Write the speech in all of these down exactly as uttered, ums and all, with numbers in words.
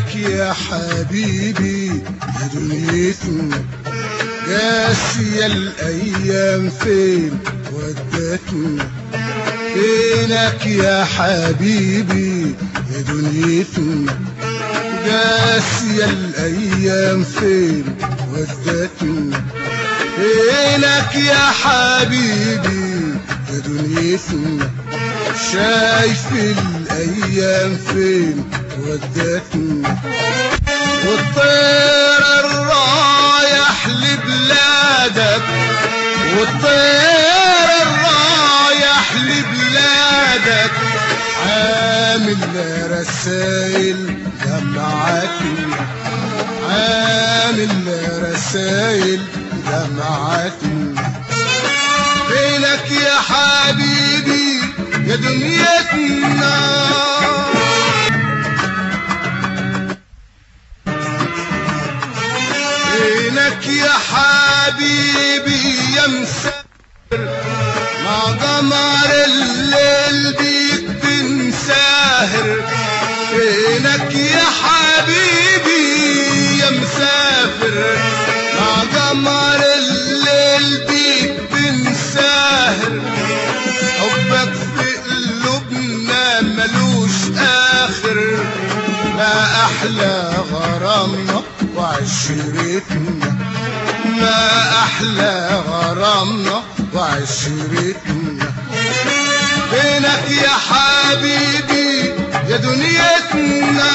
فينك يا حبيبي يا دنيتنا، قاسية الأيام فين ودتنا. فينك يا حبيبي يا دنيتنا، قاسية الأيام فين ودتنا. فينك يا حبيبي يا دنيتنا، شايف الأيام فين ودتنا. والطير الرايح لبلادك، والطير الرايح لبلادك، عامل رسايل دمعتنا، عامل رسايل دمعتنا. فينك يا حبيبي يا دنيتنا، فينك يا حبيبي يا مسافر، مع قمر الليل بيك بنساهر. فينك يا حبيبي يا مسافر، مع قمر الليل بيك بنساهر. حبك في قلوبنا ملوش آخر، ما أحلى غرامنا وعشرتنا، ما أحلى غرامنا وعشرتنا. فينك يا حبيبي يا دنيتنا،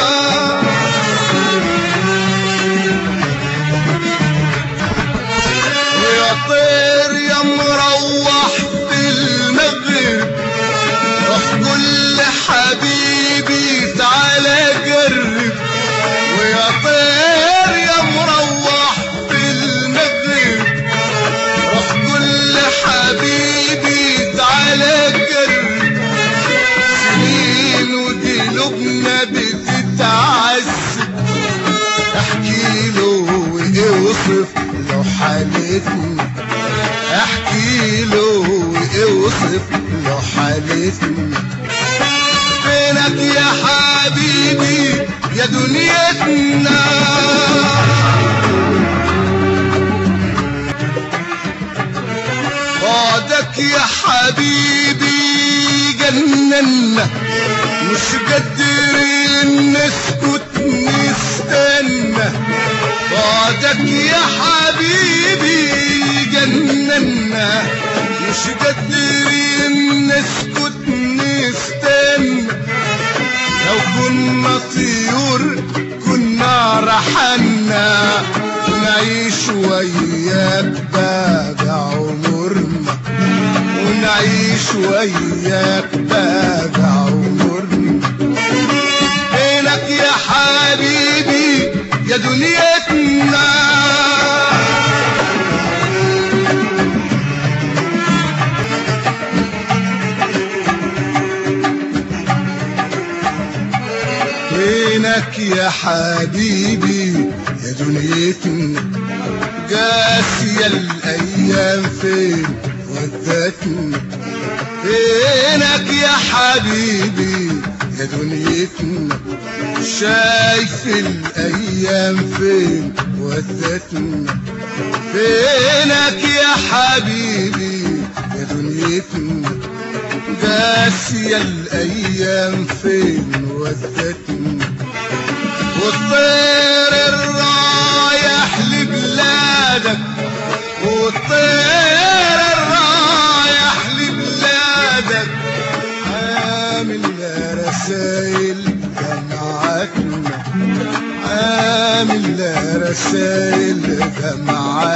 ويا طير يا مروح في المغرب، روح قول لحبيبي تعالى قرب. ويا طير يا مروح في المغرب، روح قول لحبيبي تعالى قرب. سنين وقلوبنا بتتعذب، احكي له واوصف له حالتنا، احكي له واوصف له حالتنا. فينك يا حبيبي يا دنيتنا، بعدك يا حبيبي جننا، مش قادرين نسكت نستنى. بعدك يا حبيبي جننا، مش قادرين نسكت نستنى. لو كنا طيور كنا رحلنا، ونعيش وياك باقي عمرنا، ونعيش وياك باقي عمرنا. فينك يا حبيبي يا دنيتنا، فينك يا حبيبي يا دنيتنا، قاسية الأيام فين ودتنا. فينك يا حبيبي يا دنيتنا، شايف الأيام فين ودتنا. فينك يا حبيبي يا دنيتنا، قاسية الأيام فين ودتنا. والطير الرايح لبلادك، والطير الرايح لبلادك، عامل رسايل دمعتنا، عامل رسايل دمعتنا.